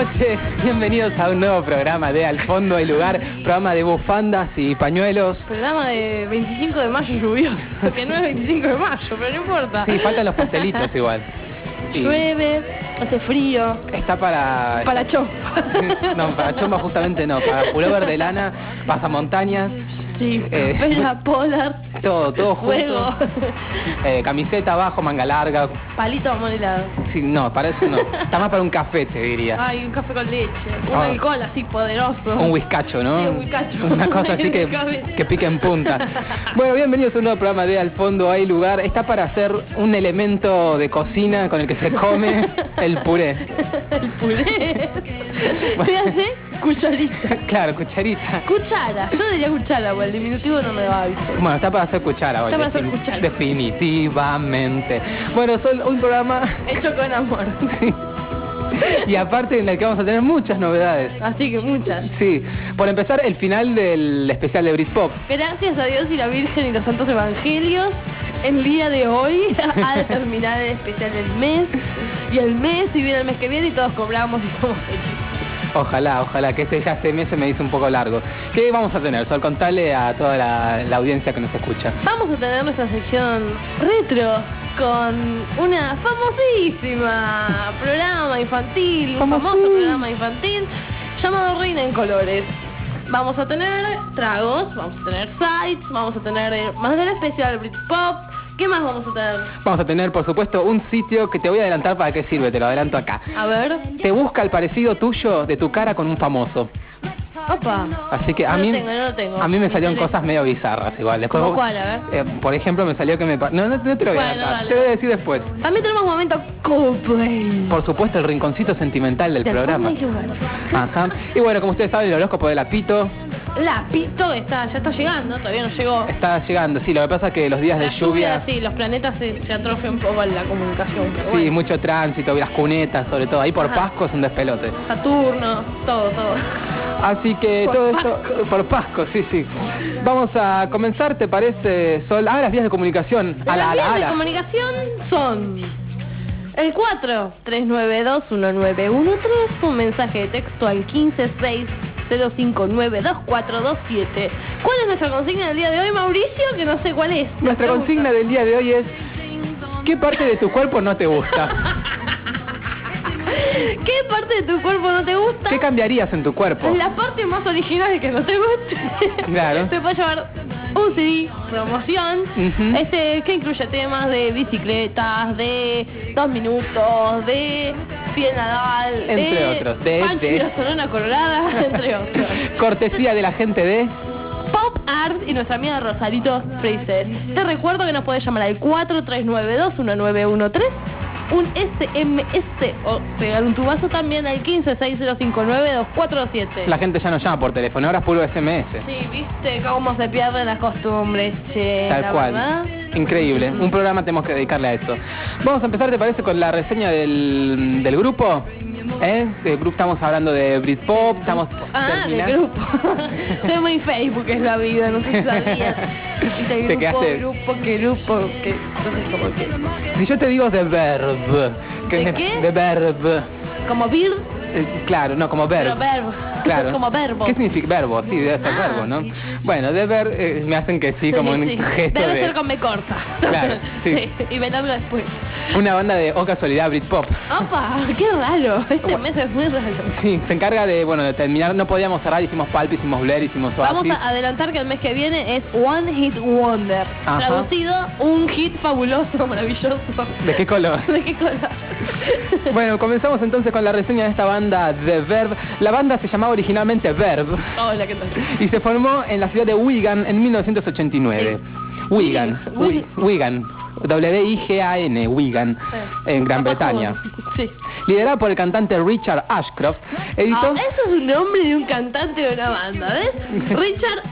noches, bienvenidos a un nuevo programa de Al Fondo hay Lugar, programa de bufandas y pañuelos. Programa de 25 de mayo lluvioso, que no es 25 de mayo, pero no importa. Sí, faltan los pastelitos igual. Llueve, hace frío. Está para... Para chompa. No, para chompa justamente no, para pullover de lana, pasamontañas. Sí, campera, polar. Todo fuego. junto. Camiseta abajo, manga larga. Palito amonelado. Sí, no, para eso no. Está más para un café, te diría. Ay, un café con leche. Un alcohol así poderoso. Un whiskacho, ¿no? Sí, un whiskacho. Una cosa así que pique en punta. Bueno, bienvenidos a un nuevo programa de Al Fondo hay Lugar. Está para hacer un elemento de cocina con el que se come el puré. El puré. ¿Qué hace? Cucharita. Claro, cucharita. Cuchara. Yo diría cuchara, porque el diminutivo no me va, ¿viste? Bueno, está para hacer cuchara hoy. Está para hacer cuchara. Definitivamente. Bueno, son un programa... hecho con amor. Sí. Y aparte en el que vamos a tener muchas novedades. Así que muchas. Sí. Por empezar, el final del especial de Britpop. Gracias a Dios y la Virgen y los Santos Evangelios, el día de hoy ha de terminar el especial del mes. Y el mes, y viene el mes que viene y todos cobramos y somos felices. Ojalá, que este mes se me hizo un poco largo. ¿Qué vamos a tener, Sol? Contale a toda la audiencia que nos escucha. Vamos a tener nuestra sección retro con una famosísima programa infantil, un famoso programa infantil llamado Reina en Colores. Vamos a tener tragos, vamos a tener sites, vamos a tener más del especial Britpop. ¿Qué más vamos a tener? Vamos a tener, por supuesto, un sitio que te voy a adelantar para qué sirve, te lo adelanto acá. A ver. Te busca el parecido tuyo de tu cara con un famoso. Opa. Así que no lo tengo. A mí me salieron cosas medio bizarras igual. Después, ¿Cómo cuál? A ver. Por ejemplo, me salió que me... No te lo voy a adelantar. Dale. Te lo voy a decir después. También tenemos un momento Coldplay. Por supuesto, el rinconcito sentimental del programa. Lugar. Ajá. Y bueno, como ustedes saben, el horóscopo de la Pito La Pito ya está llegando, todavía no llegó. está llegando. Sí, lo que pasa es que los días de lluvia... Sí, los planetas se atrofian un poco en la comunicación. Pero Sí, bueno. mucho tránsito, las cunetas, sobre todo. Ahí por Pasco es un despelote. Saturno, todo. Así que Por todo esto por Pasco, sí. Vamos a comenzar, ¿te parece, Sol? Las vías de comunicación. Las vías de comunicación son el 4-392-1913, un mensaje de texto al 15605924227. ¿Cuál es nuestra consigna del día de hoy, Mauricio? Que no sé cuál es. Nuestra consigna del día de hoy es: ¿qué parte de tu cuerpo no te gusta? ¿Qué parte de tu cuerpo no te gusta? ¿Qué cambiarías en tu cuerpo? La parte más original que no te guste. Claro. Te puede llevar un CD, promoción, que incluye temas de bicicletas, de 2 minutos, de Fiel Nadal, Entre otros. Pancho y la Sonora Colorada, entre otros. Cortesía de la gente de... Pop Art y nuestra amiga Rosarito Fraser. Te recuerdo que nos podés llamar al 4-392-1913, un SMS o pegar un tubazo también al 15605924227. La gente ya no llama por teléfono, ahora es puro SMS. Sí, viste cómo se pierden las costumbres, che. Tal cual. ¿Verdad? Increíble. Un programa tenemos que dedicarle a eso. Vamos a empezar, ¿te parece, con la reseña del grupo? Del grupo estamos hablando de Britpop, estamos del grupo. Soy muy Facebook, es la vida, no sé si sabías. Te quedaste... grupo, que entonces como que... Si yo te digo The Verb... ¿De qué? The Verb... Como Beard. Claro, no, como verbo. Pero verbo. Claro. Como verbo. ¿Qué significa verbo? Sí, debe ser verbo, ¿no? Sí. Bueno, de ver me hacen que sí, como un gesto Debe de... ser con B corta. Claro, sí. Y me largo después. Una banda de, casualidad, Britpop. ¡Opa! ¡Qué raro! Este mes es muy raro. Sí, se encarga de terminar. No podíamos cerrar, hicimos Pulp, hicimos Blair, hicimos Oasis. Vamos a adelantar que el mes que viene es One Hit Wonder. Ajá. Traducido, un hit fabuloso, maravilloso. ¿De qué color? ¿De qué color? Bueno, comenzamos entonces con la reseña de esta banda The Verb. La banda se llamaba originalmente Verb. Hola, ¿qué tal? Y se formó en la ciudad de Wigan en 1989. Wigan. Wigan. W-I-G-A-N, Wigan, en Gran Bretaña. Sí. Liderada por el cantante Richard Ashcroft, editó... eso es un nombre de un cantante de una banda, ¿ves? Richard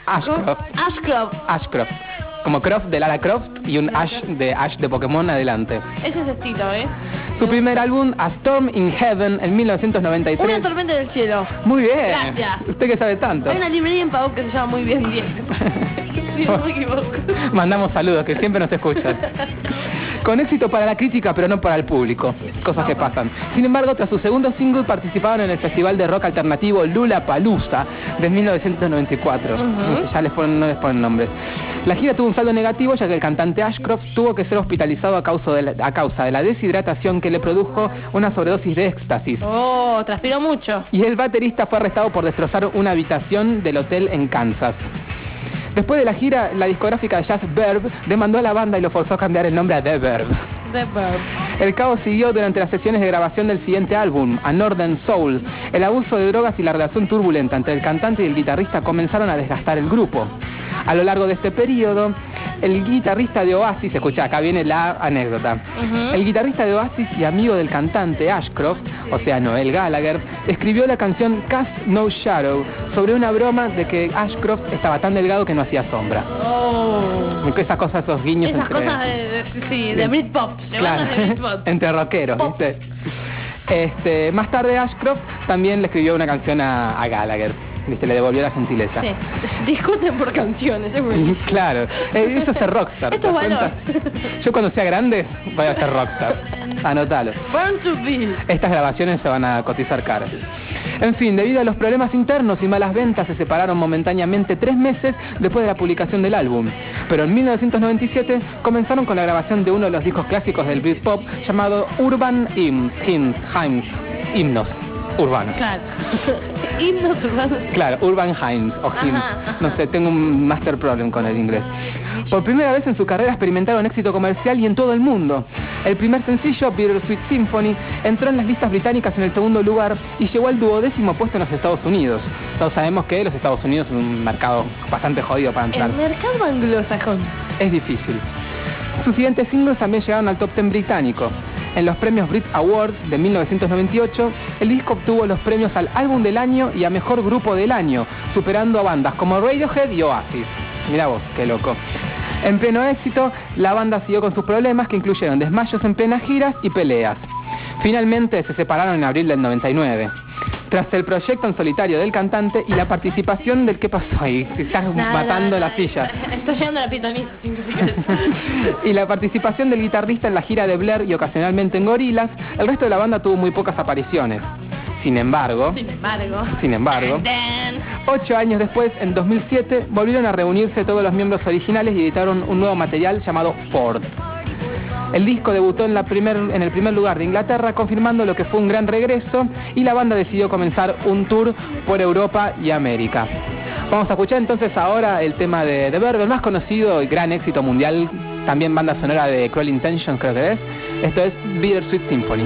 Ashcroft. Como Croft de Lara Croft y un Ash de Pokémon adelante. Es ese estilo, ¿eh? Su primer álbum, A Storm in Heaven, en 1993. Una tormenta del cielo. Muy bien. Gracias. Usted que sabe tanto. Hay una librería en Pau que se llama Muy Bien 10. Si no me equivoco. Mandamos saludos, que siempre nos escuchan. Con éxito para la crítica, pero no para el público. Cosas que pasan. Sin embargo, tras su segundo single participaron en el festival de rock alternativo Lollapalooza de 1994. Ya no les ponen nombres. La gira tuvo un saldo negativo, ya que el cantante Ashcroft tuvo que ser hospitalizado a causa de la deshidratación que le produjo una sobredosis de éxtasis. Oh, transpiró mucho. Y el baterista fue arrestado por destrozar una habitación del hotel en Kansas. Después de la gira, la discográfica de jazz Verve demandó a la banda y lo forzó a cambiar el nombre a The Verve. The Verve. El caos siguió durante las sesiones de grabación del siguiente álbum, A Northern Soul. El abuso de drogas y la relación turbulenta entre el cantante y el guitarrista comenzaron a desgastar el grupo. A lo largo de este periodo, el guitarrista de Oasis, escucha, acá viene la anécdota. El guitarrista de Oasis y amigo del cantante Ashcroft, o sea, Noel Gallagher, escribió la canción Cast No Shadow sobre una broma de que Ashcroft estaba tan delgado que no hacía sombra. Oh. Esas cosas, esos guiños Esas entre... cosas de Britpop. Claro, De Britpop. entre rockeros, ¿viste? Más tarde Ashcroft también le escribió una canción a Gallagher. ¿Viste? Le devolvió la gentileza. Sí. Discuten por canciones, es buenísimo. Claro, eso es ser rockstar. Esto es valor. Yo cuando sea grande voy a ser rockstar. Anótalo. Born to be. Estas grabaciones se van a cotizar caras. En fin, debido a los problemas internos y malas ventas, se separaron momentáneamente 3 meses después de la publicación del álbum. Pero en 1997 comenzaron con la grabación de uno de los discos clásicos del Britpop llamado Urban Hymns urbanos. Claro. Himnos urbanos. Claro, Urban Hymns o Hymns. No sé, tengo un master problem con el inglés. Por primera vez en su carrera experimentaron éxito comercial y en todo el mundo. El primer sencillo, Bittersweet Symphony, entró en las listas británicas en el segundo lugar y llegó al 12º puesto en los Estados Unidos. Todos sabemos que los Estados Unidos es un mercado bastante jodido para entrar. El mercado anglosajón. Es difícil. Sus siguientes singles también llegaron al top 10 británico. En los premios Brit Awards de 1998, el disco obtuvo los premios al Álbum del Año y a Mejor Grupo del Año, superando a bandas como Radiohead y Oasis. Mirá vos, qué loco. En pleno éxito, la banda siguió con sus problemas que incluyeron desmayos en plenas giras y peleas. Finalmente se separaron en abril del 99. Tras el proyecto en solitario del cantante y la participación del... ¿Qué pasó ahí? Se está matando la silla. Está llegando la pitonisa, sin que se quede. Y la participación del guitarrista en la gira de Blair y ocasionalmente en Gorillaz, el resto de la banda tuvo muy pocas apariciones. Sin embargo, 8 años después, en 2007, volvieron a reunirse todos los miembros originales y editaron un nuevo material llamado Ford. El disco debutó en el primer lugar de Inglaterra, confirmando lo que fue un gran regreso, y la banda decidió comenzar un tour por Europa y América. Vamos a escuchar entonces ahora el tema de The Verve, el más conocido y gran éxito mundial, también banda sonora de Cruel Intentions, creo que es. Esto es Bittersweet Symphony.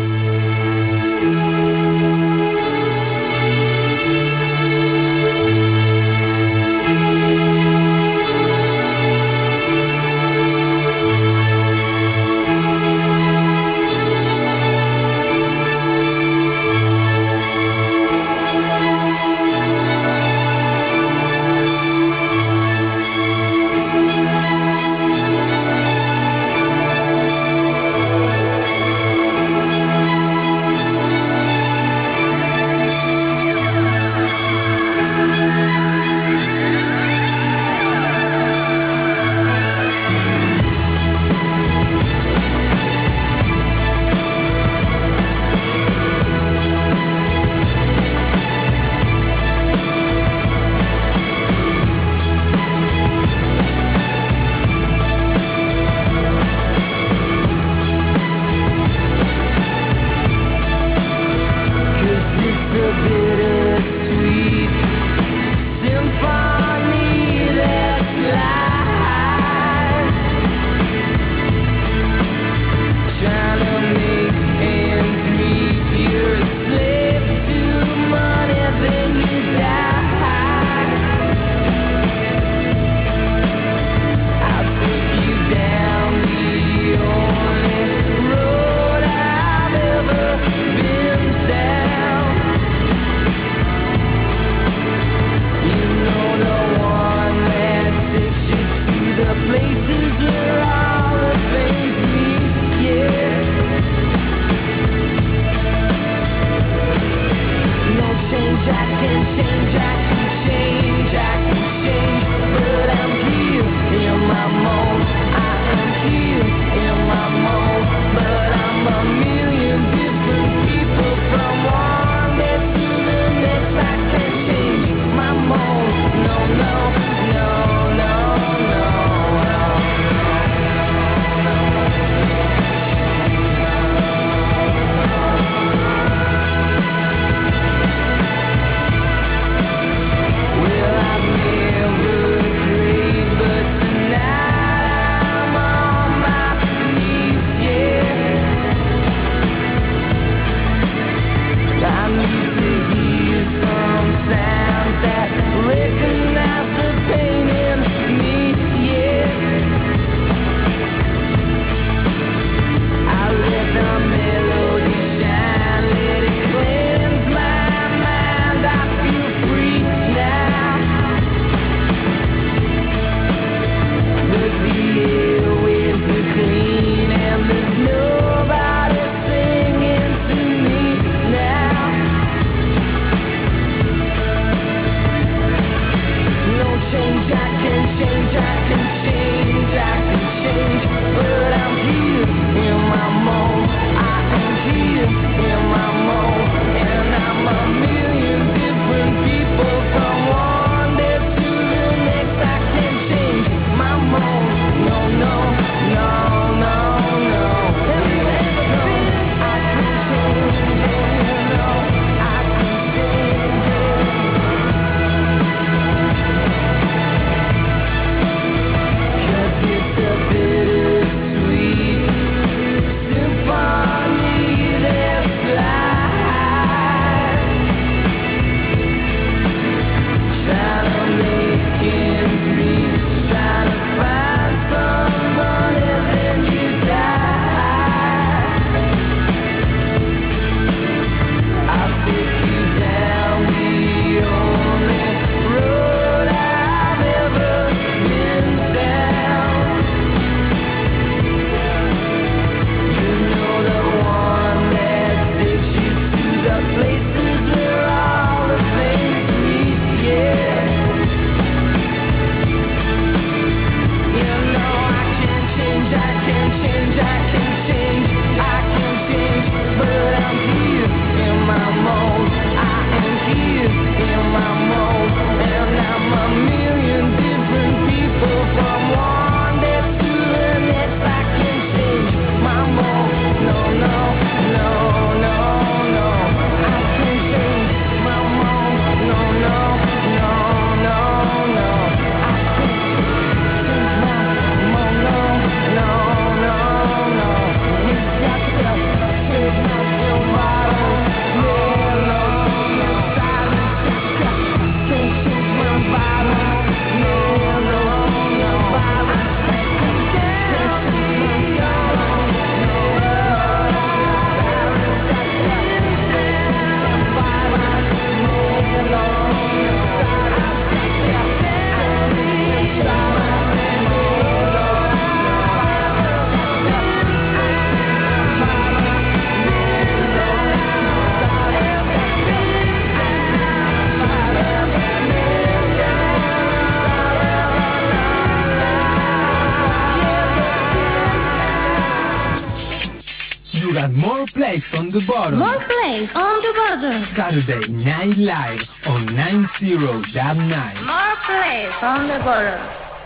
place on the bottom. More place on the bottom. Saturday Night Live on 90.9. More place on the bottom.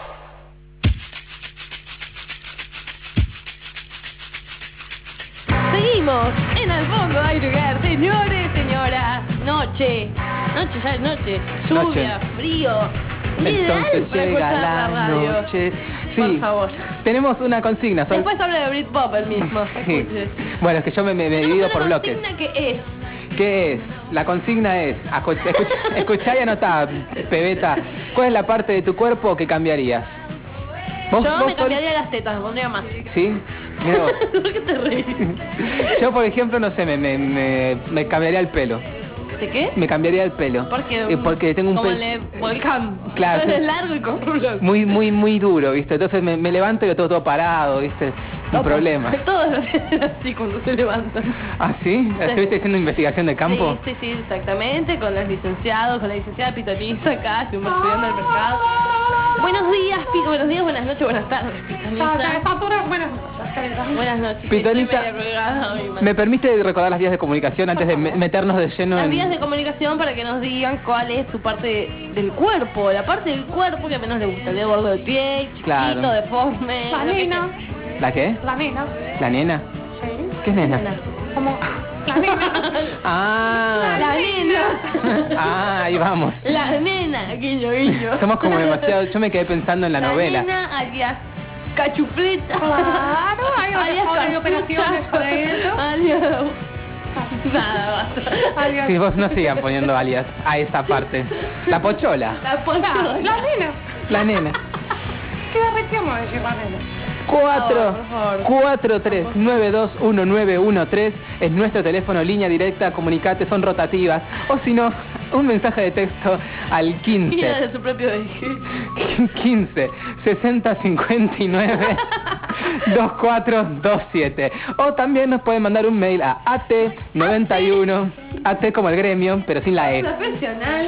Seguimos en Al Fondo Hay Lugar, señores, señoras. Noche, ya es noche. Lluvia, Noche. Frío. Entonces Ideal para llega escuchar la radio. noche. Sí, Por favor. tenemos una consigna. Después habla de Britpop el mismo. Sí. Escuche. Bueno, es que yo me Tenemos divido una por bloques. consigna que es. ¿Qué es? La consigna es, escuchá y anotá, pebeta, ¿cuál es la parte de tu cuerpo que cambiarías? Yo me sos- cambiaría las tetas, me pondría más. ¿Sí? Mirá vos. ¿Por qué te reís? Yo, por ejemplo, no sé, me cambiaría el pelo. ¿De qué? Me cambiaría el pelo. Porque tengo un como pelo el volcán. Claro, sí. Es largo y con rulos. muy duro, ¿viste? Entonces me levanto y lo tengo todo parado, ¿viste? Un problema. Todos lo tienen así cuando se levantan. ¿Ah, sí? ¿Estuviste haciendo investigación de campo? Sí, exactamente, con los licenciados, con la licenciada Pitonisa acá, estuvimos estudiando el mercado. Buenos días, buenos días, buenas noches, buenas tardes, Pitonisa. Buenas noches. Pitonisa, Estoy media colgada hoy, man. ¿me permite recordar las vías de comunicación antes de meternos de lleno Las en... vías de comunicación para que nos digan cuál es su parte del cuerpo, la parte del cuerpo que menos le gusta, el dedo gordo del pie, chiquito, Claro. deforme. La lo que nena. sea. ¿La qué? La nena. ¿La nena? Sí. ¿Qué es nena? Como la nena. Ah, La nena. ahí vamos. La nena, guiño, guiño. Somos como demasiado... Yo me quedé pensando en la novela. nena alias cachufleta. Claro, hay alias hay operaciones para eso. Alias... Nada, basta. Alias- Si vos no sigan poniendo alias a esa parte. La pochola. La pochola. La nena. La nena. Queda re tierno decir la nena. 4-4-3-9-2-1-9-1-3 es nuestro teléfono, línea directa, comunicate, son rotativas. O si no, un mensaje de texto al Mira 15 de su propio eje. 15 60 59 2427. O también nos pueden mandar un mail a at91, at como el gremio, pero sin la E. Profesional.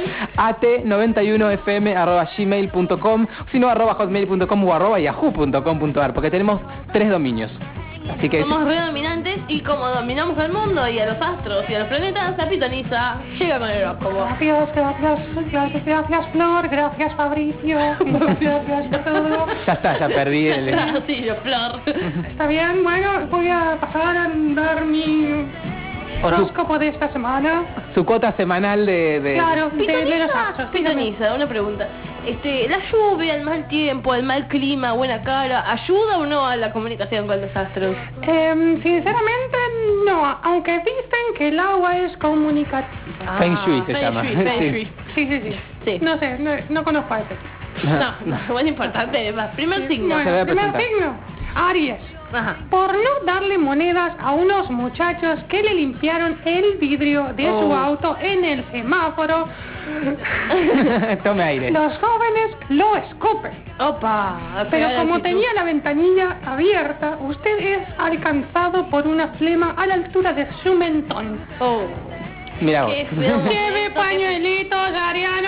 at91fm@gmail.com, sino @hotmail.com o @yahoo.com.ar, porque tenemos 3 dominios. Así que Somos redominantes y como dominamos al mundo y a los astros y a los planetas, la pitoniza llega con el horóscopo. Gracias Flor, gracias Fabricio, gracias por todo. ya está, ya perdí el... Sí, yo, Flor. Está bien, bueno, voy a pasar a dar mi horóscopo de esta semana. Su cuota semanal de... Claro, de los Pitoniza, astros. dígame. pitoniza, una pregunta. La lluvia, el mal tiempo, el mal clima, buena cara, ¿ayuda o no a la comunicación con los astros? Sinceramente no, aunque dicen que el agua es comunicativa. Feng Shui se Feng llama. Shui, Feng Sí. Shui. Sí. Sí. No sé, no conozco a ese. No, bueno, importante. Va, primer signo. Se voy Bueno, a primer presentar. signo, Aries. Ajá. Por no darle monedas a unos muchachos que le limpiaron el vidrio de su auto en el semáforo, Tome aire. los jóvenes lo escupen. Opa. Pero pegar como actitud. tenía la ventanilla abierta, usted es alcanzado por una flema a la altura de su mentón. Oh, Mira vos. qué feo. Lleve pañuelitos, Ariano.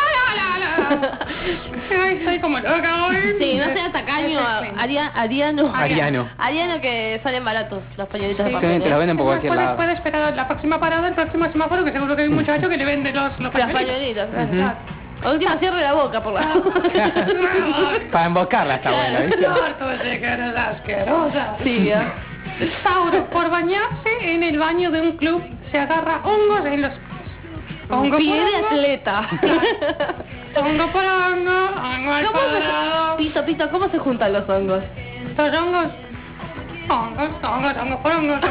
Ay, estoy como loca hoy. Sí, no sea tacaño. Ariano. Ariano. Que salen baratos los pañuelitos de Sí, papel. te lo venden por cualquier Puede, lado. puede esperar a la próxima parada, el próximo semáforo, que seguro que hay un muchacho que le vende los Los pañuelitos. pañuelitos. Claro. A última cierre la boca por la. Para embocarla está bueno, ¿viste? Harto de que eres asquerosa. Sí, ya. Tauro, por bañarse en el baño de un club, se agarra hongos en los pies. Hongo Pie por de hongo, atleta. hongo por hongo al ¿Cómo cuadrado. Pito, ¿cómo se juntan los hongos? Estos hongos. Hongos por hongos.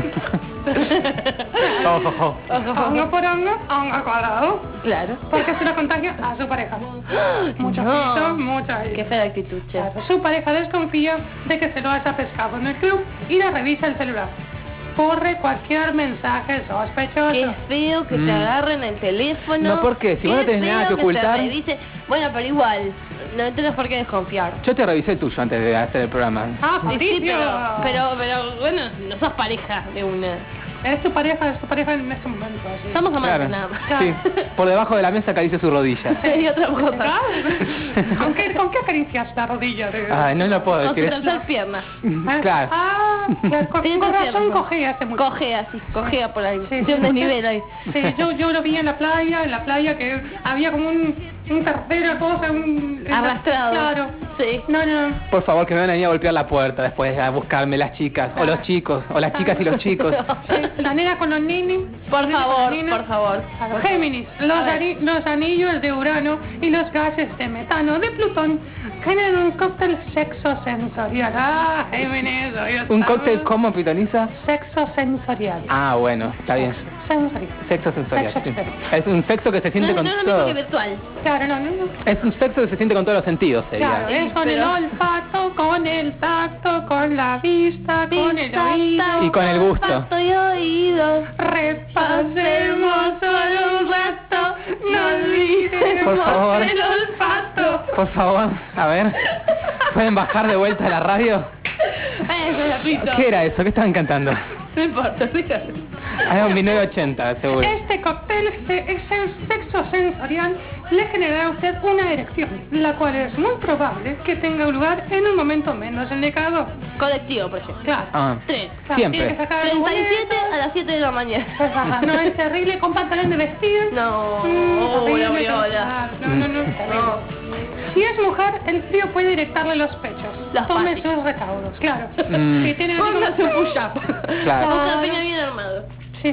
Ojo. Hongo por hongo al cuadrado. Claro. Porque se lo contagia a su pareja. Mucho No. piso, mucha... Qué fea actitud, che. Claro, su pareja desconfía de que se lo haya pescado en el club y le revisa el celular. Corre cualquier mensaje sospechoso. Qué feo que te agarren el teléfono. No, ¿por qué? Si vos no Qué tenés nada feo que ocultar. te revise. Bueno, pero igual, no tenés por qué desconfiar. Yo te revisé el tuyo antes de hacer el programa. Ah, Sí, Fabricio. pero bueno, no sos pareja de una. Es tu pareja en este momento. Así. Somos amantes Claro. nada más. Sí. Por debajo de la mesa acaricia su rodilla. Y otra cosa. ¿Con qué acaricias la rodilla? Ay, no lo puedo Con su decir. tercer pierna. Claro. Ah, Claro, con Tiene razón cierto. cogea este muchacho. Cogea por ahí. Sí, Tiene un desnivel ahí. Sí, yo lo vi en la playa que había como un tercera cosa, Arrastrado. Claro. Sí. No. Por favor, que me van a venir a golpear la puerta después a buscarme las chicas, o los chicos, o las chicas y los chicos. Sí, la nena con los ninis. Por la nena con favor, la nena. por favor. Géminis, los anillos de Urano y los gases de metano de Plutón generan un cóctel sexo-sensorial. Ah, Géminis, hoy ¿Un estamos. cóctel como, pitoniza? Sexo-sensorial. Ah, bueno, está bien. Sensorial. Sexo sensorial. Sexo sí. exterior. Es un sexo que se siente No, con no es lo mismo todo. que virtual. Claro, no. Es un sexo que se siente con todos los sentidos, sería. Claro, es con pero- el olfato, con el tacto, con la vista, con el Vista, oído. Y con el gusto. tacto y oído. Repasemos solo un rato, no olvidemos Por favor. el olfato. Por favor, a ver. ¿Pueden bajar de vuelta a la radio? Eso es Pito. ¿Qué era eso? ¿Qué estaban cantando? No importa, dígame. Era un 1980, seguro. Este cóctel sexo sensorial le generará a usted una erección, la cual es muy probable que tenga lugar en un momento menos indicado. Colectivo, por ejemplo. Claro. Ah, Tren. Claro, siempre. tiene que sacar el 37 boleto. a las 7 de la mañana. Es verdad, no es terrible con pantalón de vestir. No, Terrible, la briola. claro, No, terrible. Si es mujer, el frío puede directarle los pechos. Los Tome patis. sus recaudos, claro. Mm. Si tiene así como- Póngase un push-up. Claro. Un campeño bien armado. Sí.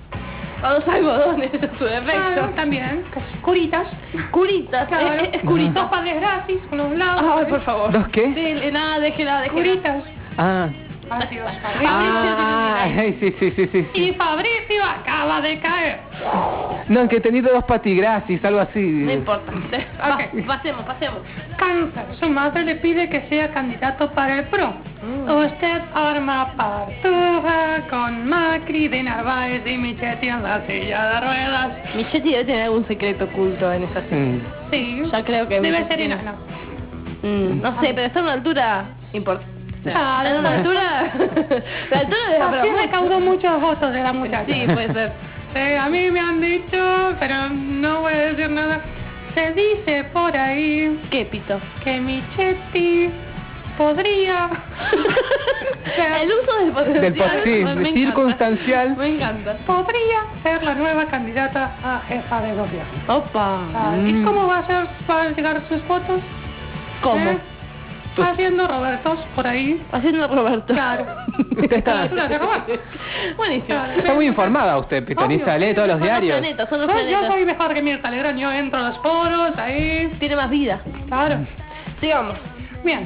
O dos algodones en su Claro, defecto. también. Curitas. Curitas. Claro. Es curita. Dos padres gratis, con un lado. Ay, por favor. ¿Dos qué? Dele, nada, déjela. Curitas. Ah. Así va, Fabricio. Ah, sí. Y Fabricio acaba de caer. No, que he tenido dos patigrasis, algo así. No importa. Ok. Pasemos. Cáncer. Su madre le pide que sea candidato para el PRO. Usted arma partuja con Macri, de Narváez y Michetti en la silla de ruedas. Michetti debe tener algún secreto oculto en esa serie. Mm. Sí. Ya creo que Debe Michetti ser tiene- enano. No sé, pero está a una altura importante. Claro. Está a una altura. La altura de la Así recaudó muchos votos de la muchacha. Sí, puede ser. Sí, a mí me han dicho, pero no voy a decir nada. Se dice por ahí ¿Qué, Pito? que Michetti podría ser, El uso del potencial. Sí, me encanta. circunstancial. Me encanta. podría ser la nueva candidata a jefa de gobierno. Opa. ¿Y cómo va a llegar sus votos? ¿Cómo? ¿Eh? Haciendo Robertos por ahí. Haciendo Roberto. Claro. Usted está, Claro, de Roberto. Buenísimo. Claro. está muy informada usted, pitoniza. Obvio. Lee todos los Son los diarios. planetas, son los Yo planetas. soy mejor que Mirta Legrand, yo entro a los poros, ahí. Tiene más vida. Claro. Sigamos. Bien.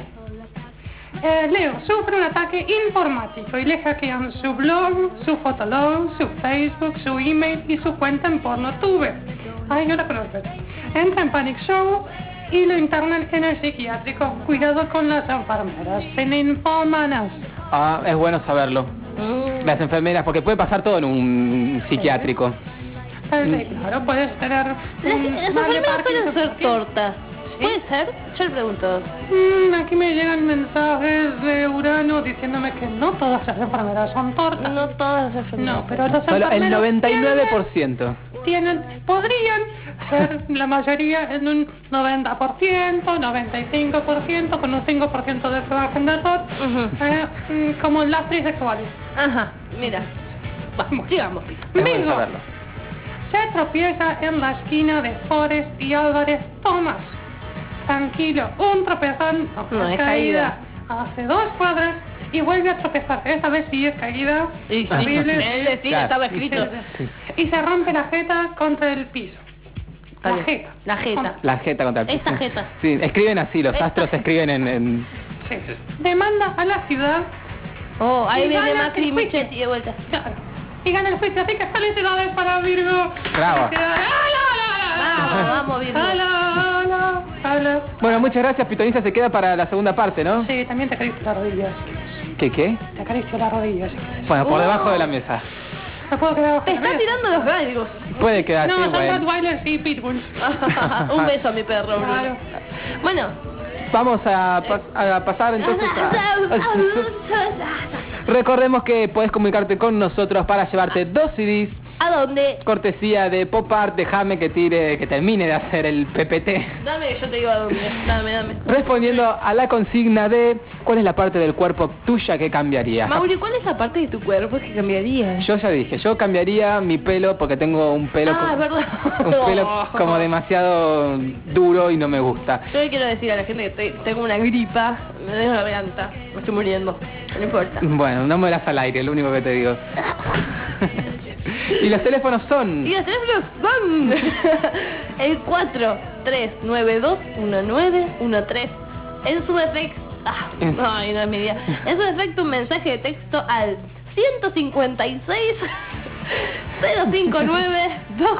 Leo sufre un ataque informático y le hackean su blog, su fotolog, su Facebook, su email y su cuenta en PornoTube. Ay, yo la conozco. Entra en Panic Show y lo internan en el psiquiátrico. Cuidado con las enfermeras, se ninfómanas. Ah, es bueno saberlo. Las enfermeras, porque puede pasar todo en un psiquiátrico. Sí, claro, puedes tener... Las mal de enfermeras suelen Parkinson, ser cualquier- tortas. ¿Puede ser? Yo le pregunto. Aquí me llegan mensajes de Urano diciéndome que no todas las enfermeras son tortas. No todas las enfermeras. No, pero los Solo el enfermeros 99%. podrían ser la mayoría en un 90%, 95%, con un 5% de margen de error, como las trisexuales. Ajá, mira. Vamos, sigamos, Pito. Es bueno Virgo. saberlo. Se tropieza en la esquina de Forrest y Álvarez Tomás. Tranquilo, un tropezón, No, es es caída. Hace 2 cuadras y vuelve a tropezar. Esta vez sí es caída. Y sí, Horrible. el destino Claro. estaba escrito. Sí. Y se rompe la jeta contra el piso. Está La bien. jeta. La jeta. La jeta contra el piso. Esta jeta. Sí, escriben así, los Esta astros escriben en... Sí. Demanda a la ciudad. Oh, ahí Y viene gana Macri y el juicio. Michetti de vuelta. Claro. Y gana el juicio. Así que felicidades para Virgo. Bravo. Felicidades. Vamos, Virgo. ¡Hala! Bueno, muchas gracias, pitoniza. Se queda para la segunda parte, ¿no? Sí, también te acaricio la rodilla. ¿Qué? Te acaricio la rodilla. Si quieres. Bueno, por debajo de la mesa. ¿Me puedo quedar abajo Te de la está mesa? tirando los galgos. Puede quedar No, así, son bueno. Rottweilers y Pitbulls. Un beso a mi perro, Bruno. Claro. Bueno. Vamos a pasar entonces a... Recordemos que puedes comunicarte con nosotros para llevarte 2 CDs ¿A dónde? Cortesía de Pop Art, déjame que termine de hacer el PPT. Dame, yo te digo a dónde. Dame. Respondiendo a la consigna de ¿cuál es la parte del cuerpo tuya que cambiarías? Mauri, ¿cuál es la parte de tu cuerpo que cambiarías? Yo ya dije, yo cambiaría mi pelo porque tengo un pelo, es verdad. un pelo como demasiado duro y no me gusta. Yo le quiero decir a la gente que tengo una gripa, me dejo la garganta, me estoy muriendo, no importa. Bueno, no me das al aire, lo único que te digo. Y los teléfonos son... Y los teléfonos son el 43921913. En su defecto... Ay, no es mi día. En su defecto un mensaje de texto al 156 059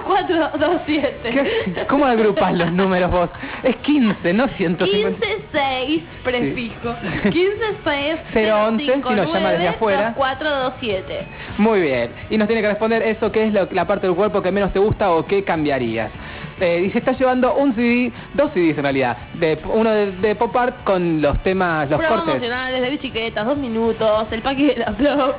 2427. ¿Cómo agrupas los números vos? Es 15, no 150. 156 prefijo. 156 011 si nos llama desde afuera. 2427. Muy bien. Y nos tiene que responder eso, qué es la parte del cuerpo que menos te gusta o qué cambiarías. Y se está llevando un CD, 2 CDs en realidad, uno de Pop Art con los temas, los cortes. Promocionales de bicicletas, 2 minutos, el paquete de la flor,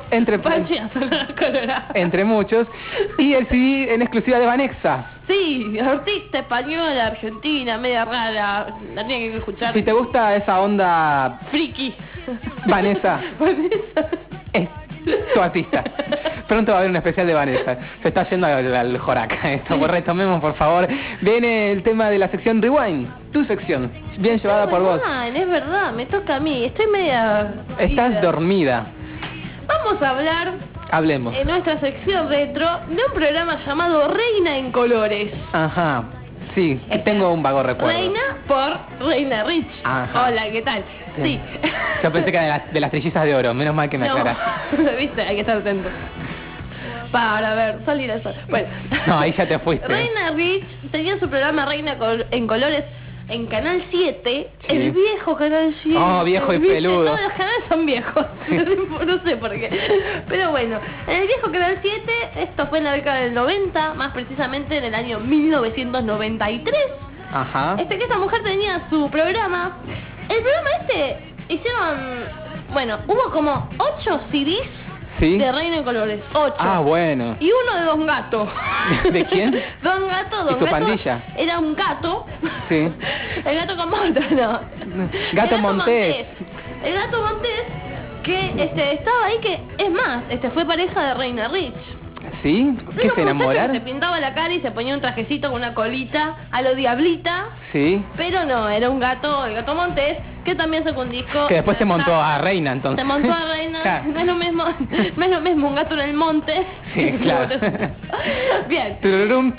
entre muchos. Y el CD en exclusiva de Vanexa. Sí, artista española, argentina, media rara, la tenía que escuchar. Si te gusta esa onda... Friki. Vanessa. Es tu artista. Pronto va a haber un especial de Vanessa. Se está yendo al Joraca esto. Pues retomemos, por favor. Viene el tema de la sección Rewind. Tu sección. Bien llevada por vos. Es verdad, me toca a mí. Estoy media... Estás dormida. Vamos a hablar... Hablemos. En nuestra sección retro de un programa llamado Reina en Colores. Ajá. Sí, tengo un vago recuerdo. Reina por Reina Rich. Ajá. Hola, ¿qué tal? Sí. Yo pensé que era de las trillizas de oro. Menos mal que me aclaraste. ¿Viste? Hay que estar atento. Para ver, salir al sol. Bueno. No, ahí ya te fuiste. Reina Rich tenía su programa Reina en Colores en Canal 7, sí. El viejo Canal 7. Oh, viejo y peludo. Todos los canales son viejos, sí. No sé por qué. Pero bueno, en el viejo Canal 7, esto fue en la década del 90, más precisamente en el año 1993. Ajá. Que esta mujer tenía su programa. El programa hicieron, bueno, hubo como 8 CDs. ¿Sí? De Reina en Colores, 8. Ah, bueno. Y uno de Don Gato. ¿De quién? Don Gato. ¿Y su pandilla? Era un gato. Sí. El gato con moto, no. Gato Montés. El gato Montés que estaba ahí, que es más, fue pareja de Reina Rich. ¿Sí? ¿Qué se enamoraron? Se pintaba la cara y se ponía un trajecito con una colita a lo Diablita. Sí. Pero no, era un gato, el gato Montés, que también sacó un disco. Que después se montó a Reina, entonces. Se montó a Reina. Claro. No es lo mismo un gato en el monte. Sí, claro. Bien. Tururum.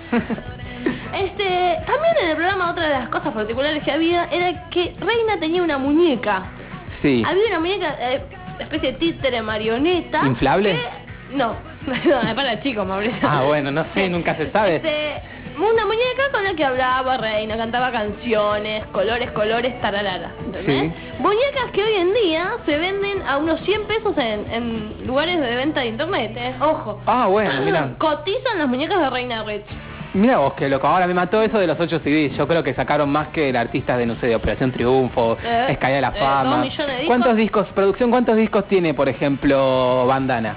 También en el programa otra de las cosas particulares que había era que Reina tenía una muñeca. Sí. Había una muñeca, especie de títere marioneta. ¿Inflable? No, para chicos, Mauricio. Ah, bueno, no sé, nunca se sabe. Una muñeca con la que hablaba Reina, cantaba canciones, colores, tararara. Sí. Muñecas que hoy en día se venden a unos 100 pesos en lugares de venta de internet, Ojo. Ah, bueno, mira. Cotizan las muñecas de Reina Rich. Mira vos, que loco. Ahora me mató eso de los 8 CDs. Yo creo que sacaron más que el artista de, no sé, de Operación Triunfo, Escalera de la Fama. 2 millones de discos. ¿Cuántos discos, producción, cuántos discos tiene, por ejemplo, Bandana?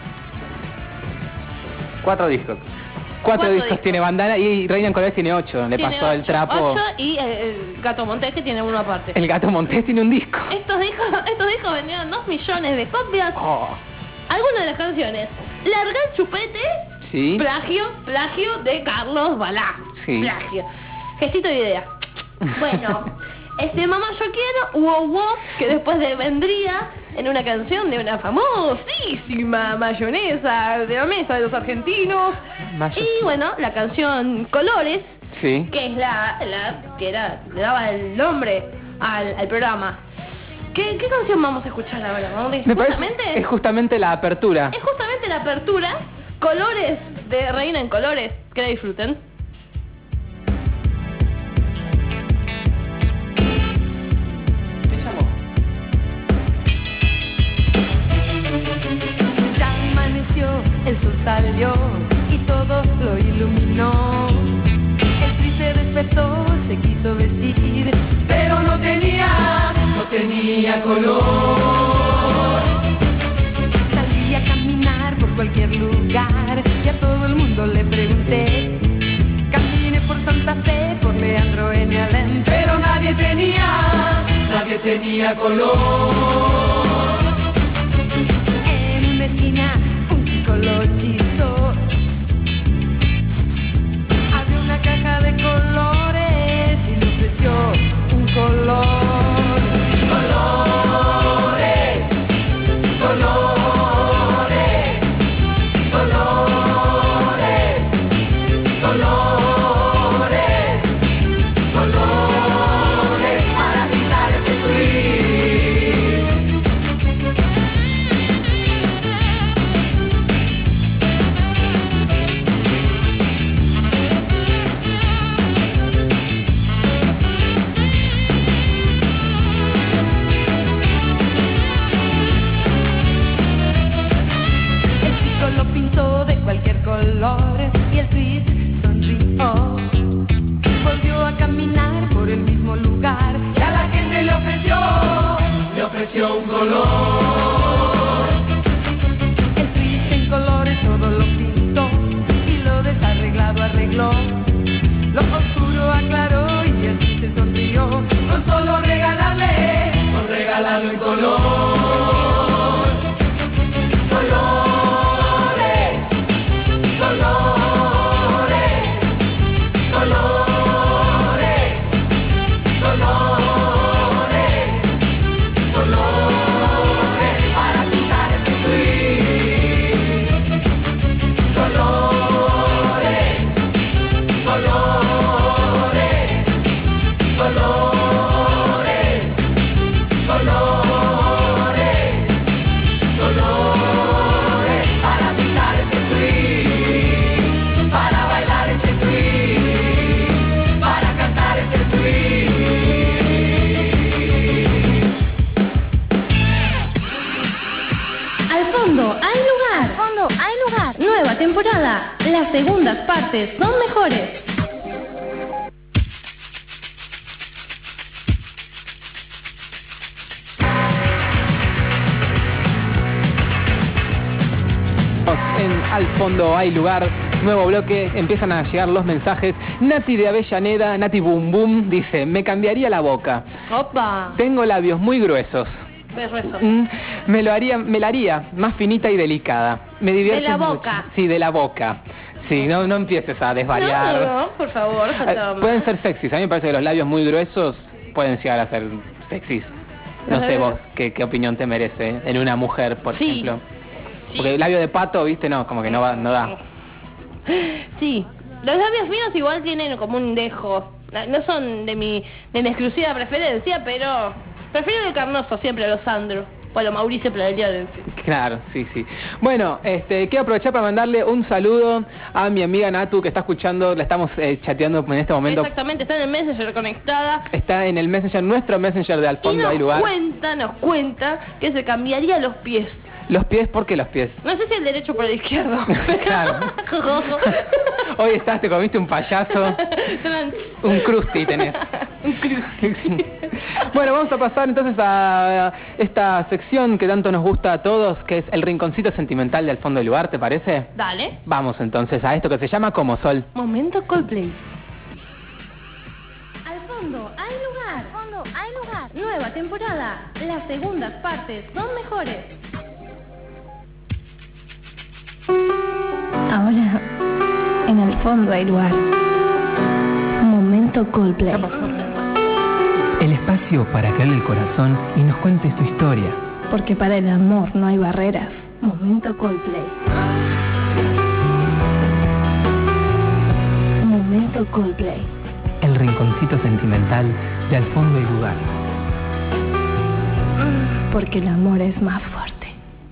4 discos. 4 discos tiene Bandana y Reina en Colores tiene 8. Le pasó el trapo. 8 y el Gato Montés que tiene uno aparte. El Gato Montés tiene un disco. Estos discos vendieron 2 millones de copias. Oh. Algunas de las canciones. Larga el chupete. Sí. Plagio de Carlos Balá. Sí. Plagio. Gestito de idea. Bueno, Mamá Yo Quiero, Wow Wow, que después vendría en una canción de una famosísima mayonesa de la mesa de los argentinos. Y bueno, la canción Colores, sí. Que es la que le daba el nombre al programa. ¿Qué canción vamos a escuchar ahora? Es justamente la apertura. Es justamente la apertura. Colores de Reina en Colores. Que la disfruten. Ya amaneció, el sol salió y todo lo iluminó. El tri se despertó, se quiso vestir, pero no tenía color. Salí a caminar por cualquier lugar y a todo tenía color. En una esquina un chico lo hechizó. Abrió una caja de colores y le ofreció un color. Colores, colores, colores, colores, colores para pintar ese tweet. El chico lo pintó de cualquier color y el tweet sonrió. Volvió a caminar por el mismo lugar y a la gente le ofreció un color. El tweet en colores todo lo pintó y lo desarreglado arregló. Lo oscuro aclaró y el tweet se sonrió con solo regalarle, con regalarlo en color. Colores, colores, colores, colores, colores para pintar ese tweet. Colores, colores, colores, colores, colores para pintar ese tweet, para bailar ese tweet, para cantar ese tweet. Al fondo hay lugar. Al fondo hay lugar. Nueva temporada. Las segundas partes son mejores. En Al fondo hay lugar, nuevo bloque, empiezan a llegar los mensajes. Nati de Avellaneda, Nati Boom Boom, dice: me cambiaría la boca. Opa. Tengo labios muy gruesos. Grueso. Me la haría más finita y delicada. Me divierte De la mucho. boca. Sí, de la boca. Sí, no empieces a desvariar. No, por favor, faltaba Pueden más. ser sexys. A mí me parece que los labios muy gruesos pueden llegar a ser sexys. No sé vos qué opinión te merece en una mujer, por Sí. ejemplo. Porque el labio de pato, viste, no, como que no da. Sí, los labios finos igual tienen como un dejo. No son de mi exclusiva preferencia, pero prefiero el carnoso siempre a los Sandro. O a los Mauricio Pradeliarense. Claro, sí. Bueno, quiero aprovechar para mandarle un saludo a mi amiga Natu que está escuchando, la estamos chateando en este momento. Exactamente, está en el Messenger conectada. Está en el Messenger, nuestro Messenger de Al Y fondo hay lugar. nos cuenta que se cambiaría los pies. Los pies, ¿por qué los pies? No sé si el derecho por el izquierdo. Claro. Hoy te comiste un payaso. Un crusti tenés. Un crusti. Bueno, vamos a pasar entonces a esta sección que tanto nos gusta a todos, que es el rinconcito sentimental de Al fondo del lugar, ¿te parece? Dale. Vamos entonces a esto que se llama Como Sol. Momento Coldplay. Al fondo hay lugar. Al fondo hay lugar. Nueva temporada. Las segundas partes son mejores. Ahora, en el fondo hay lugar. Momento Coldplay. El espacio para que hable el corazón y nos cuente su historia. Porque para el amor no hay barreras. Momento Coldplay. Momento Coldplay. El rinconcito sentimental de Al fondo hay lugar. Porque el amor es más fuerte.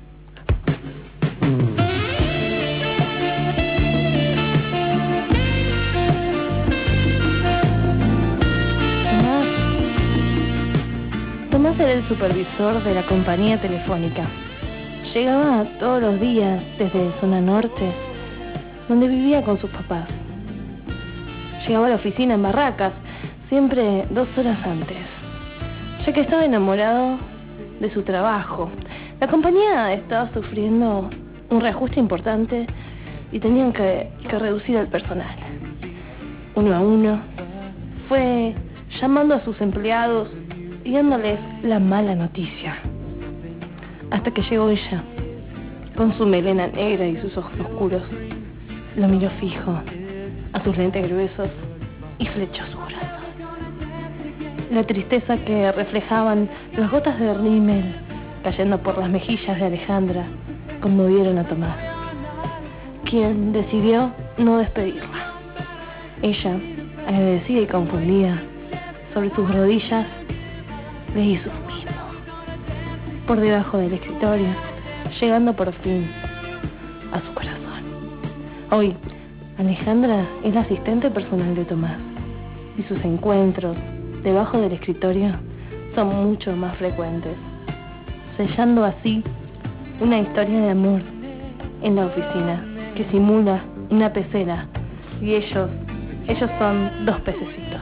Tomás era el supervisor de la compañía telefónica. Llegaba todos los días desde zona norte, donde vivía con sus papás. Llegaba a la oficina en Barracas, siempre 2 horas antes, ya que estaba enamorado de su trabajo. La compañía estaba sufriendo un reajuste importante y tenían que reducir el personal. Uno a uno, fue llamando a sus empleados y dándoles la mala noticia. Hasta que llegó ella, con su melena negra y sus ojos oscuros. Lo miró fijo a sus lentes gruesos y flechó su corazón. La tristeza que reflejaban las gotas de rímel cayendo por las mejillas de Alejandra conmovieron a Tomás, quien decidió no despedirla. Ella, agradecida y confundida, sobre sus rodillas, le hizo lo mismo, por debajo del escritorio, llegando por fin a su corazón. Hoy, Alejandra es la asistente personal de Tomás, y sus encuentros debajo del escritorio son mucho más frecuentes, sellando así una historia de amor en la oficina que simula una pecera, y ellos son dos pececitos.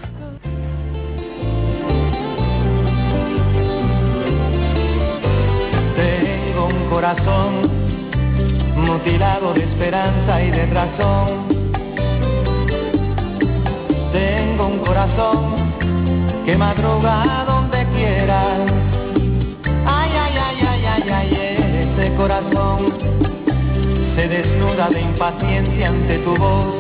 Tengo un corazón mutilado de esperanza y de razón. Tengo un corazón que madruga donde quiera. Ay, ay, ay, ay, ay, ay, ese corazón se desnuda de impaciencia ante tu voz.